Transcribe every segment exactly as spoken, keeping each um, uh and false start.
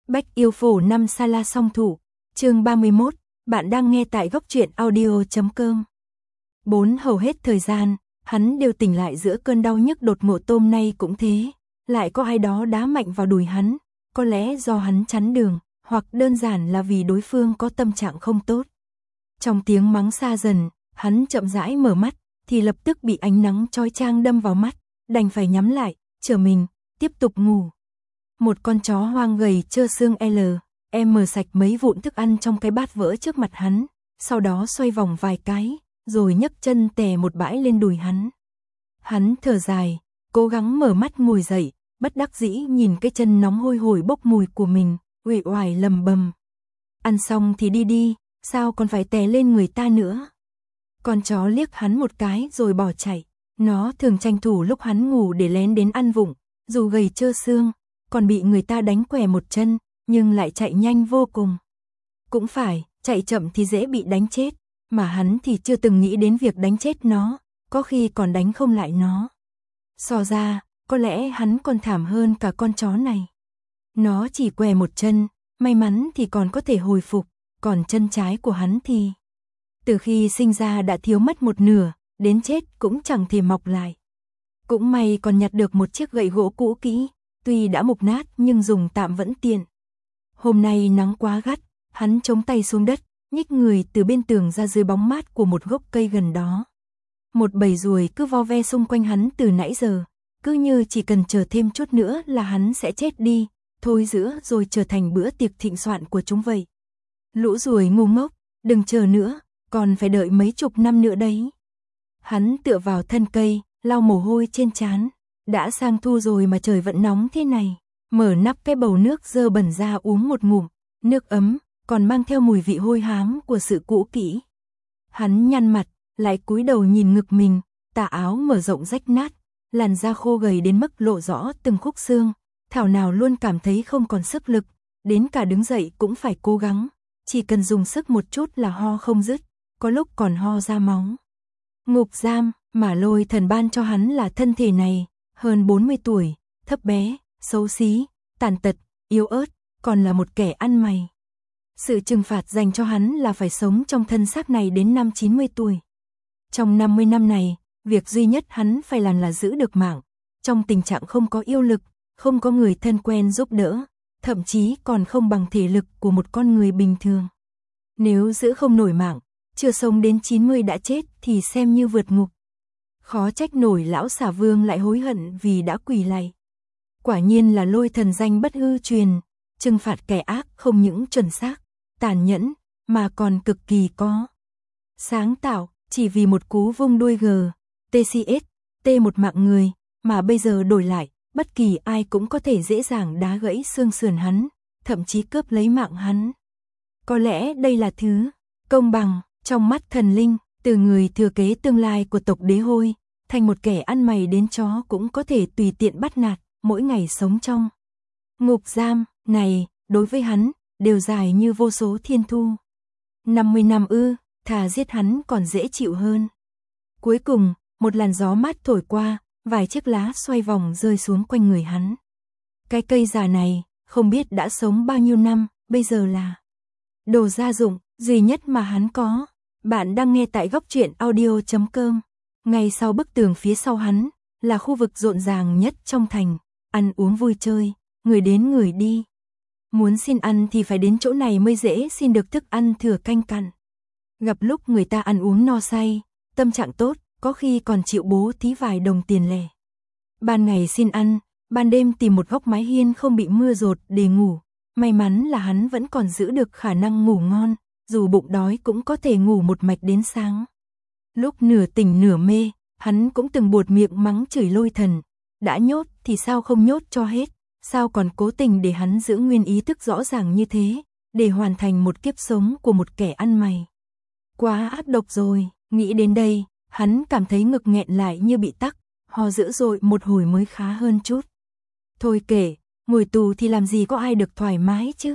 Bách yêu phổ năm Sala song thủ, chương ba mươi mốt, bạn đang nghe tại góc truyện audio chấm com. Bốn hầu hết thời gian, hắn đều tỉnh lại giữa cơn đau nhức đột ngột. Tôm nay cũng thế, lại có ai đó đá mạnh vào đùi hắn, có lẽ do hắn chắn đường, hoặc đơn giản là vì đối phương có tâm trạng không tốt. Trong tiếng mắng xa dần, hắn chậm rãi mở mắt, thì lập tức bị ánh nắng chói chang đâm vào mắt, đành phải nhắm lại, chờ mình, tiếp tục ngủ. Một con chó hoang gầy trơ xương L, M sạch mấy vụn thức ăn trong cái bát vỡ trước mặt hắn, sau đó xoay vòng vài cái, rồi nhấc chân tè một bãi lên đùi hắn. Hắn thở dài, cố gắng mở mắt ngồi dậy, bất đắc dĩ nhìn cái chân nóng hôi hổi bốc mùi của mình, uể oải lầm bầm. Ăn xong thì đi đi, sao còn phải tè lên người ta nữa. Con chó liếc hắn một cái rồi bỏ chạy, nó thường tranh thủ lúc hắn ngủ để lén đến ăn vụng, dù gầy trơ xương, còn bị người ta đánh què một chân, nhưng lại chạy nhanh vô cùng. Cũng phải, chạy chậm thì dễ bị đánh chết, mà hắn thì chưa từng nghĩ đến việc đánh chết nó, có khi còn đánh không lại nó. So ra, có lẽ hắn còn thảm hơn cả con chó này. Nó chỉ què một chân, may mắn thì còn có thể hồi phục, còn chân trái của hắn thì từ khi sinh ra đã thiếu mất một nửa, đến chết cũng chẳng thể mọc lại. Cũng may còn nhặt được một chiếc gậy gỗ cũ kỹ, tuy đã mục nát nhưng dùng tạm vẫn tiện. Hôm nay nắng quá gắt, hắn chống tay xuống đất, nhích người từ bên tường ra dưới bóng mát của một gốc cây gần đó. Một bầy ruồi cứ vo ve xung quanh hắn từ nãy giờ, cứ như chỉ cần chờ thêm chút nữa là hắn sẽ chết đi, thôi giữa rồi trở thành bữa tiệc thịnh soạn của chúng vậy. Lũ ruồi ngu ngốc, đừng chờ nữa, còn phải đợi mấy chục năm nữa đấy. Hắn tựa vào thân cây, lau mồ hôi trên trán. Đã sang thu rồi mà trời vẫn nóng thế này. Mở nắp cái bầu nước dơ bẩn ra uống một ngụm, nước ấm, còn mang theo mùi vị hôi hám của sự cũ kỹ. Hắn nhăn mặt, lại cúi đầu nhìn ngực mình, tà áo mở rộng rách nát, làn da khô gầy đến mức lộ rõ từng khúc xương, thảo nào luôn cảm thấy không còn sức lực, đến cả đứng dậy cũng phải cố gắng, chỉ cần dùng sức một chút là ho không dứt, có lúc còn ho ra máu. Ngục giam mà Lôi Thần ban cho hắn là thân thể này, hơn bốn mươi tuổi, thấp bé, xấu xí, tàn tật, yếu ớt, còn là một kẻ ăn mày. Sự trừng phạt dành cho hắn là phải sống trong thân xác này đến năm chín mươi tuổi. Trong năm mươi năm này, việc duy nhất hắn phải làm là giữ được mạng, trong tình trạng không có yêu lực, không có người thân quen giúp đỡ, thậm chí còn không bằng thể lực của một con người bình thường. Nếu giữ không nổi mạng, chưa sống đến chín mươi đã chết thì xem như vượt ngục. Khó trách nổi lão xà vương lại hối hận vì đã quỳ lạy. Quả nhiên là Lôi Thần danh bất hư truyền, trừng phạt kẻ ác không những chuẩn xác, tàn nhẫn, mà còn cực kỳ có sáng tạo, chỉ vì một cú vung đuôi G, tê xê ét, T một mạng người, mà bây giờ đổi lại, bất kỳ ai cũng có thể dễ dàng đá gãy xương sườn hắn, thậm chí cướp lấy mạng hắn. Có lẽ đây là thứ công bằng, trong mắt thần linh, từ người thừa kế tương lai của tộc Đế Hôi, thành một kẻ ăn mày đến chó cũng có thể tùy tiện bắt nạt, mỗi ngày sống trong ngục giam này, đối với hắn, đều dài như vô số thiên thu. năm mươi năm ư, thà giết hắn còn dễ chịu hơn. Cuối cùng, một làn gió mát thổi qua, vài chiếc lá xoay vòng rơi xuống quanh người hắn. Cái cây già này, không biết đã sống bao nhiêu năm, bây giờ là đồ gia dụng duy nhất mà hắn có. Bạn đang nghe tại góc truyện audio chấm com. Ngay sau bức tường phía sau hắn, là khu vực rộn ràng nhất trong thành, ăn uống vui chơi, người đến người đi. Muốn xin ăn thì phải đến chỗ này mới dễ xin được thức ăn thừa canh cặn. Gặp lúc người ta ăn uống no say, tâm trạng tốt, có khi còn chịu bố thí vài đồng tiền lẻ. Ban ngày xin ăn, ban đêm tìm một góc mái hiên không bị mưa dột để ngủ. May mắn là hắn vẫn còn giữ được khả năng ngủ ngon, dù bụng đói cũng có thể ngủ một mạch đến sáng. Lúc nửa tỉnh nửa mê, hắn cũng từng buột miệng mắng chửi Lôi Thần. Đã nhốt thì sao không nhốt cho hết, sao còn cố tình để hắn giữ nguyên ý thức rõ ràng như thế, để hoàn thành một kiếp sống của một kẻ ăn mày. Quá ác độc rồi, nghĩ đến đây, hắn cảm thấy ngực nghẹn lại như bị tắc, ho dữ dội một hồi mới khá hơn chút. Thôi kể, ngồi tù thì làm gì có ai được thoải mái chứ.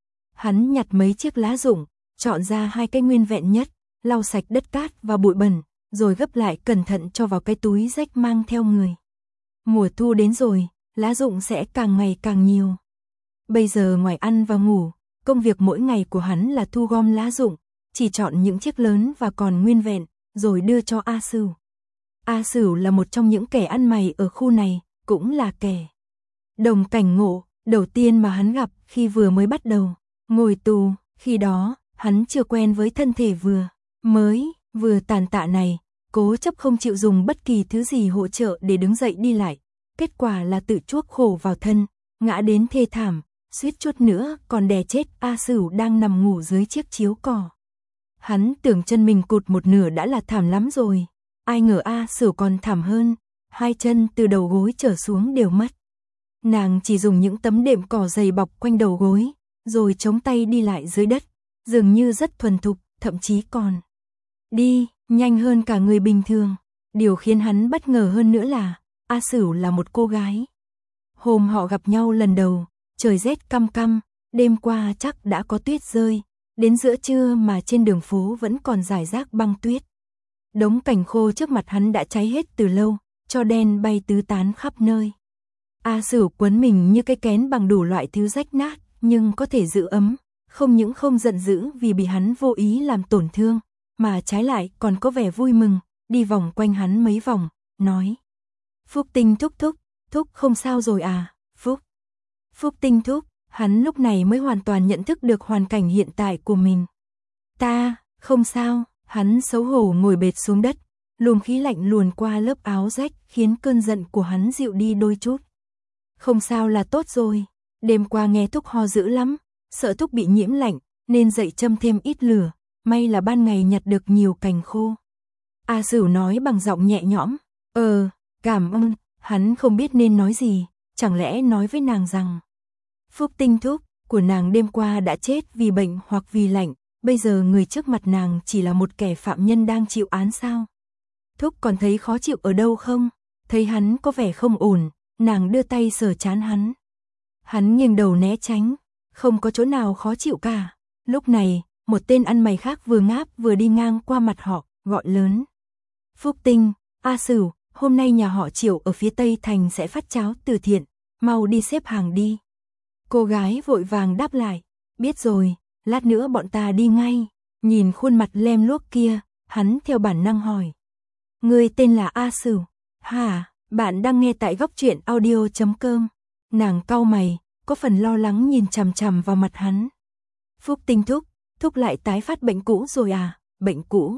Hắn nhặt mấy chiếc lá rụng, chọn ra hai cái nguyên vẹn nhất, lau sạch đất cát và bụi bẩn, rồi gấp lại cẩn thận cho vào cái túi rách mang theo người. Mùa thu đến rồi, lá rụng sẽ càng ngày càng nhiều. Bây giờ ngoài ăn và ngủ, công việc mỗi ngày của hắn là thu gom lá rụng, chỉ chọn những chiếc lớn và còn nguyên vẹn, rồi đưa cho A Sửu. A Sửu là một trong những kẻ ăn mày ở khu này, cũng là kẻ đồng cảnh ngộ đầu tiên mà hắn gặp khi vừa mới bắt đầu ngồi tù. Khi đó, hắn chưa quen với thân thể vừa mới, vừa tàn tạ này, cố chấp không chịu dùng bất kỳ thứ gì hỗ trợ để đứng dậy đi lại. Kết quả là tự chuốc khổ vào thân, ngã đến thê thảm, suýt chút nữa còn đè chết A Sửu đang nằm ngủ dưới chiếc chiếu cỏ. Hắn tưởng chân mình cụt một nửa đã là thảm lắm rồi, ai ngờ A Sửu còn thảm hơn, hai chân từ đầu gối trở xuống đều mất. Nàng chỉ dùng những tấm đệm cỏ dày bọc quanh đầu gối, rồi chống tay đi lại dưới đất, dường như rất thuần thục, thậm chí còn đi nhanh hơn cả người bình thường. Điều khiến hắn bất ngờ hơn nữa là A Sửu là một cô gái. Hôm họ gặp nhau lần đầu, trời rét căm căm, đêm qua chắc đã có tuyết rơi, đến giữa trưa mà trên đường phố vẫn còn rải rác băng tuyết. Đống cành khô trước mặt hắn đã cháy hết từ lâu, tro đen bay tứ tán khắp nơi. A Sửu quấn mình như cái kén bằng đủ loại thứ rách nát, nhưng có thể giữ ấm, không những không giận dữ vì bị hắn vô ý làm tổn thương, mà trái lại còn có vẻ vui mừng, đi vòng quanh hắn mấy vòng, nói: Phúc Tinh thúc thúc, thúc không sao rồi à, Phúc. Phúc Tinh thúc, hắn lúc này mới hoàn toàn nhận thức được hoàn cảnh hiện tại của mình. Ta, không sao, hắn xấu hổ ngồi bệt xuống đất, luồng khí lạnh luồn qua lớp áo rách khiến cơn giận của hắn dịu đi đôi chút. Không sao là tốt rồi, đêm qua nghe thúc ho dữ lắm, sợ thúc bị nhiễm lạnh, nên dậy châm thêm ít lửa, may là ban ngày nhặt được nhiều cành khô. A Sửu nói bằng giọng nhẹ nhõm, ờ, cảm ơn, hắn không biết nên nói gì, chẳng lẽ nói với nàng rằng Phúc Tinh thúc của nàng đêm qua đã chết vì bệnh hoặc vì lạnh, bây giờ người trước mặt nàng chỉ là một kẻ phạm nhân đang chịu án sao? Thúc còn thấy khó chịu ở đâu không? Thấy hắn có vẻ không ổn, nàng đưa tay sờ trán hắn. Hắn nghiêng đầu né tránh, không có chỗ nào khó chịu cả. Lúc này, một tên ăn mày khác vừa ngáp vừa đi ngang qua mặt họ, gọi lớn: Phúc Tinh, A Sửu, hôm nay nhà họ Triệu ở phía Tây Thành sẽ phát cháo từ thiện, mau đi xếp hàng đi. Cô gái vội vàng đáp lại: biết rồi, lát nữa bọn ta đi ngay. Nhìn khuôn mặt lem luốc kia, hắn theo bản năng hỏi: Ngươi tên là A Sửu? Hả? Bạn đang nghe tại góc truyện audio chấm com. Nàng cau mày, có phần lo lắng nhìn chằm chằm vào mặt hắn. Phúc Tinh thúc, thúc lại tái phát bệnh cũ rồi à? Bệnh cũ?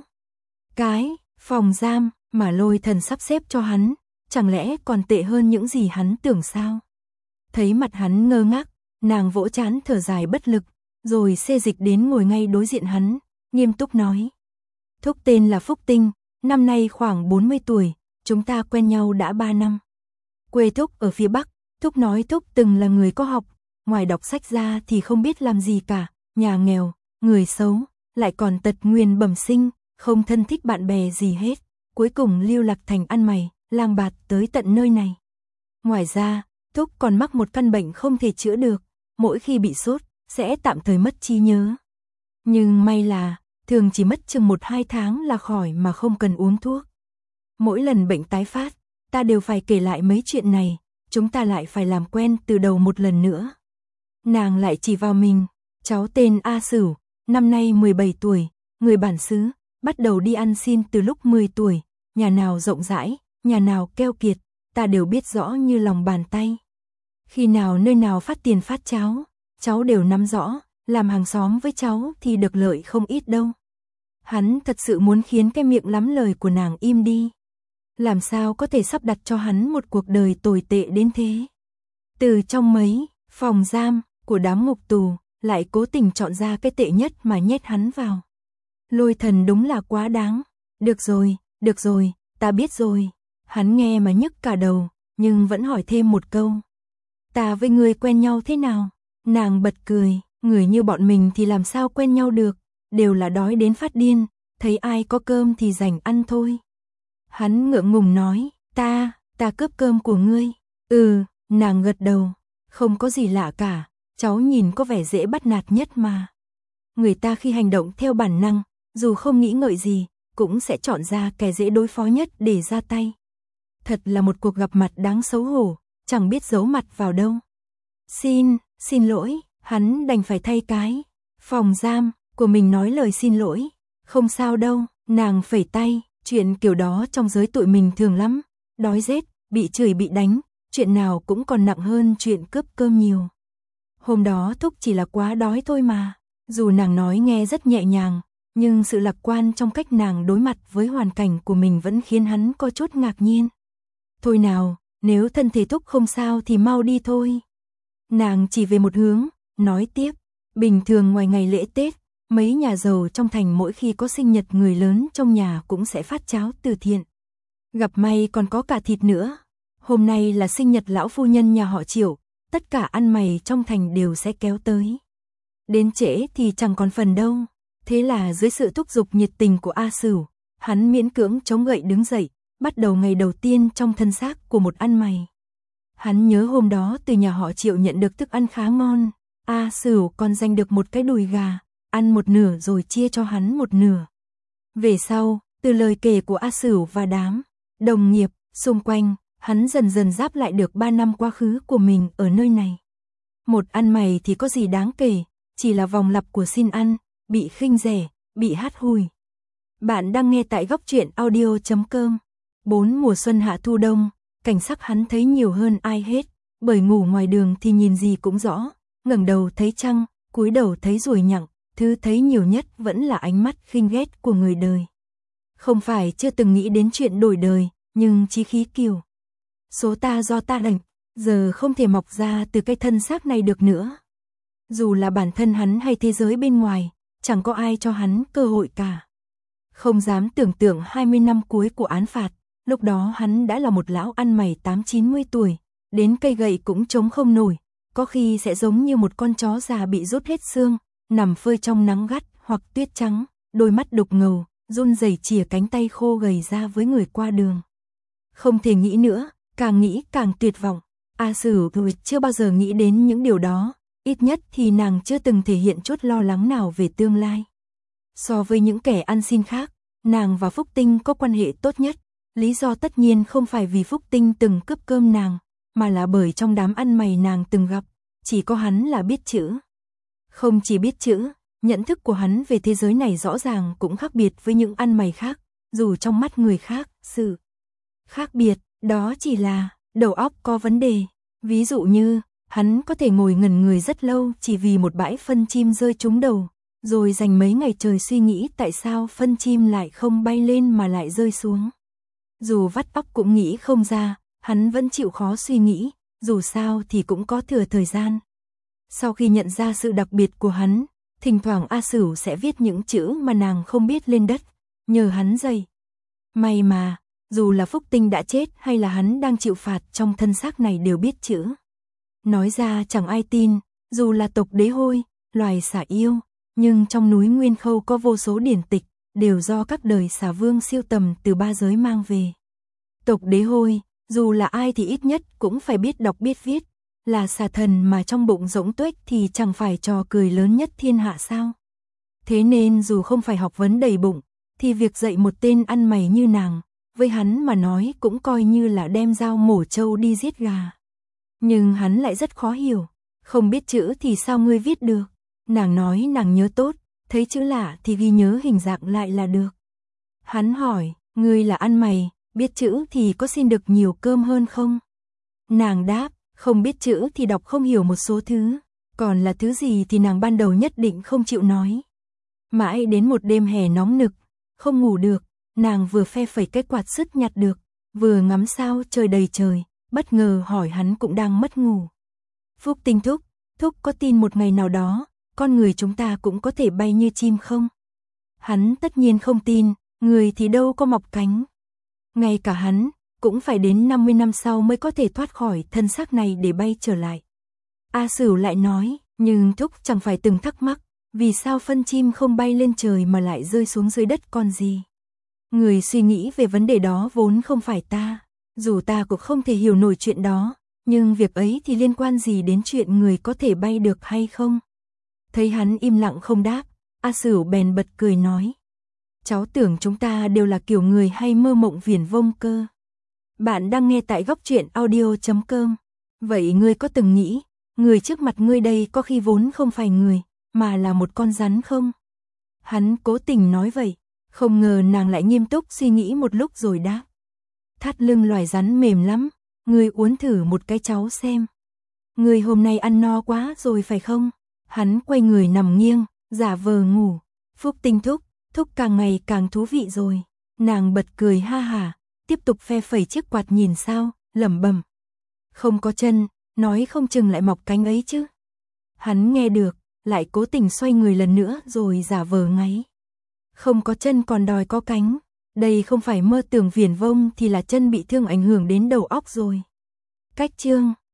Cái phòng giam mà Lôi Thần sắp xếp cho hắn, chẳng lẽ còn tệ hơn những gì hắn tưởng sao? Thấy mặt hắn ngơ ngác, nàng vỗ trán thở dài bất lực, rồi xê dịch đến ngồi ngay đối diện hắn, nghiêm túc nói: Thúc tên là Phúc Tinh, năm nay khoảng bốn mươi tuổi, chúng ta quen nhau đã ba năm. Quê thúc ở phía Bắc, thúc nói thúc từng là người có học, ngoài đọc sách ra thì không biết làm gì cả, nhà nghèo, người xấu, lại còn tật nguyền bẩm sinh, không thân thích bạn bè gì hết, cuối cùng lưu lạc thành ăn mày, lang bạt tới tận nơi này. Ngoài ra, thúc còn mắc một căn bệnh không thể chữa được, mỗi khi bị sốt, sẽ tạm thời mất trí nhớ. Nhưng may là, thường chỉ mất chừng một hai tháng là khỏi mà không cần uống thuốc. Mỗi lần bệnh tái phát, ta đều phải kể lại mấy chuyện này, chúng ta lại phải làm quen từ đầu một lần nữa. Nàng lại chỉ vào mình: cháu tên A Sửu, năm nay mười bảy tuổi, người bản xứ, bắt đầu đi ăn xin từ lúc mười tuổi, nhà nào rộng rãi, nhà nào keo kiệt, ta đều biết rõ như lòng bàn tay. Khi nào nơi nào phát tiền phát cháo, cháu đều nắm rõ, làm hàng xóm với cháu thì được lợi không ít đâu. Hắn thật sự muốn khiến cái miệng lắm lời của nàng im đi. Làm sao có thể sắp đặt cho hắn một cuộc đời tồi tệ đến thế? Từ trong mấy phòng giam của đám ngục tù, lại cố tình chọn ra cái tệ nhất mà nhét hắn vào. Lôi Thần đúng là quá đáng. Được rồi, được rồi, ta biết rồi. Hắn nghe mà nhức cả đầu, nhưng vẫn hỏi thêm một câu: ta với ngươi quen nhau thế nào? Nàng bật cười: người như bọn mình thì làm sao quen nhau được, đều là đói đến phát điên, thấy ai có cơm thì dành ăn thôi. Hắn ngượng ngùng nói: ta, ta cướp cơm của ngươi. Ừ, nàng gật đầu, không có gì lạ cả, cháu nhìn có vẻ dễ bắt nạt nhất mà. Người ta khi hành động theo bản năng, dù không nghĩ ngợi gì, cũng sẽ chọn ra kẻ dễ đối phó nhất để ra tay. Thật là một cuộc gặp mặt đáng xấu hổ, chẳng biết giấu mặt vào đâu. Xin, Xin lỗi, hắn đành phải thay cái phòng giam của mình nói lời xin lỗi. Không sao đâu, nàng phẩy tay, chuyện kiểu đó trong giới tụi mình thường lắm. Đói rét, bị chửi bị đánh, chuyện nào cũng còn nặng hơn chuyện cướp cơm nhiều. Hôm đó Thúc chỉ là quá đói thôi mà. Dù nàng nói nghe rất nhẹ nhàng, nhưng sự lạc quan trong cách nàng đối mặt với hoàn cảnh của mình vẫn khiến hắn có chút ngạc nhiên. Thôi nào, nếu thân thể Thúc không sao thì mau đi thôi. Nàng chỉ về một hướng, nói tiếp, bình thường ngoài ngày lễ Tết, mấy nhà giàu trong thành mỗi khi có sinh nhật người lớn trong nhà cũng sẽ phát cháo từ thiện. Gặp may còn có cả thịt nữa. Hôm nay là sinh nhật lão phu nhân nhà họ Triệu, tất cả ăn mày trong thành đều sẽ kéo tới. Đến trễ thì chẳng còn phần đâu. Thế là dưới sự thúc giục nhiệt tình của A Sửu, hắn miễn cưỡng chống gậy đứng dậy, bắt đầu ngày đầu tiên trong thân xác của một ăn mày. Hắn nhớ hôm đó từ nhà họ Triệu nhận được thức ăn khá ngon, A Sửu còn giành được một cái đùi gà, ăn một nửa rồi chia cho hắn một nửa. Về sau, từ lời kể của A Sửu và đám đồng nghiệp xung quanh, hắn dần dần giáp lại được ba năm quá khứ của mình ở nơi này. Một ăn mày thì có gì đáng kể, chỉ là vòng lặp của xin ăn, bị khinh rẻ, bị hắt hủi. Bạn đang nghe tại góc truyện audio chấm com. Bốn mùa xuân hạ thu đông, cảnh sắc hắn thấy nhiều hơn ai hết, bởi ngủ ngoài đường thì nhìn gì cũng rõ, ngẩng đầu thấy trăng, cúi đầu thấy ruồi nhặng, thứ thấy nhiều nhất vẫn là ánh mắt khinh ghét của người đời. Không phải chưa từng nghĩ đến chuyện đổi đời, nhưng chí khí kiều. Số ta do ta đành, giờ không thể mọc ra từ cái thân xác này được nữa. Dù là bản thân hắn hay thế giới bên ngoài, chẳng có ai cho hắn cơ hội cả. Không dám tưởng tượng hai mươi năm cuối của án phạt, lúc đó hắn đã là một lão ăn mày tám chín mươi tuổi, đến cây gậy cũng chống không nổi, có khi sẽ giống như một con chó già bị rút hết xương, nằm phơi trong nắng gắt hoặc tuyết trắng, đôi mắt đục ngầu, run rẩy chìa cánh tay khô gầy ra với người qua đường. Không thể nghĩ nữa, càng nghĩ càng tuyệt vọng. A Sửu chưa bao giờ nghĩ đến những điều đó, ít nhất thì nàng chưa từng thể hiện chút lo lắng nào về tương lai. So với những kẻ ăn xin khác, nàng và Phúc Tinh có quan hệ tốt nhất, lý do tất nhiên không phải vì Phúc Tinh từng cướp cơm nàng, mà là bởi trong đám ăn mày nàng từng gặp, chỉ có hắn là biết chữ. Không chỉ biết chữ, nhận thức của hắn về thế giới này rõ ràng cũng khác biệt với những ăn mày khác, dù trong mắt người khác, sự khác biệt đó chỉ là đầu óc có vấn đề. Ví dụ như, hắn có thể ngồi ngẩn người rất lâu chỉ vì một bãi phân chim rơi trúng đầu, rồi dành mấy ngày trời suy nghĩ tại sao phân chim lại không bay lên mà lại rơi xuống. Dù vắt óc cũng nghĩ không ra, hắn vẫn chịu khó suy nghĩ, dù sao thì cũng có thừa thời gian. Sau khi nhận ra sự đặc biệt của hắn, thỉnh thoảng A Sửu sẽ viết những chữ mà nàng không biết lên đất, nhờ hắn dạy. May mà, dù là Phúc Tinh đã chết hay là hắn đang chịu phạt trong thân xác này đều biết chữ. Nói ra chẳng ai tin, dù là tộc Đế Hôi, loài xà yêu, nhưng trong núi Nguyên Khâu có vô số điển tịch, đều do các đời xà vương siêu tầm từ ba giới mang về. Tộc Đế Hôi, dù là ai thì ít nhất cũng phải biết đọc biết viết, là xà thần mà trong bụng rỗng tuếch thì chẳng phải trò cười lớn nhất thiên hạ sao. Thế nên dù không phải học vấn đầy bụng, thì việc dạy một tên ăn mày như nàng, với hắn mà nói cũng coi như là đem dao mổ trâu đi giết gà. Nhưng hắn lại rất khó hiểu, không biết chữ thì sao ngươi viết được. Nàng nói nàng nhớ tốt, thấy chữ lạ thì ghi nhớ hình dạng lại là được. Hắn hỏi, ngươi là ăn mày, biết chữ thì có xin được nhiều cơm hơn không? Nàng đáp, không biết chữ thì đọc không hiểu một số thứ, còn là thứ gì thì nàng ban đầu nhất định không chịu nói. Mãi đến một đêm hè nóng nực, không ngủ được, nàng vừa phe phẩy cái quạt sứt nhặt được, vừa ngắm sao trời đầy trời, bất ngờ hỏi hắn cũng đang mất ngủ. Phúc Tinh thúc, thúc có tin một ngày nào đó, con người chúng ta cũng có thể bay như chim không? Hắn tất nhiên không tin, người thì đâu có mọc cánh. Ngay cả hắn, cũng phải đến năm mươi năm sau mới có thể thoát khỏi thân xác này để bay trở lại. A Sửu lại nói, nhưng thúc chẳng phải từng thắc mắc, vì sao phân chim không bay lên trời mà lại rơi xuống dưới đất còn gì? Người suy nghĩ về vấn đề đó vốn không phải ta, dù ta cũng không thể hiểu nổi chuyện đó, nhưng việc ấy thì liên quan gì đến chuyện người có thể bay được hay không? Thấy hắn im lặng không đáp, A Sửu bèn bật cười nói, cháu tưởng chúng ta đều là kiểu người hay mơ mộng viển vông cơ. Bạn đang nghe tại góc truyện audio chấm com. Vậy ngươi có từng nghĩ, người trước mặt ngươi đây có khi vốn không phải người, mà là một con rắn không? Hắn cố tình nói vậy, không ngờ nàng lại nghiêm túc suy nghĩ một lúc rồi đáp. Thắt lưng loài rắn mềm lắm, ngươi uốn thử một cái cháu xem. Ngươi hôm nay ăn no quá rồi phải không? Hắn quay người nằm nghiêng, giả vờ ngủ. Phúc Tinh thúc, thúc càng ngày càng thú vị rồi. Nàng bật cười ha hả, tiếp tục phe phẩy chiếc quạt nhìn sao, lẩm bẩm. Không có chân, nói không chừng lại mọc cánh ấy chứ. Hắn nghe được, lại cố tình xoay người lần nữa rồi giả vờ ngáy. Không có chân còn đòi có cánh, đây không phải mơ tưởng viển vông thì là chân bị thương ảnh hưởng đến đầu óc rồi. Cách chương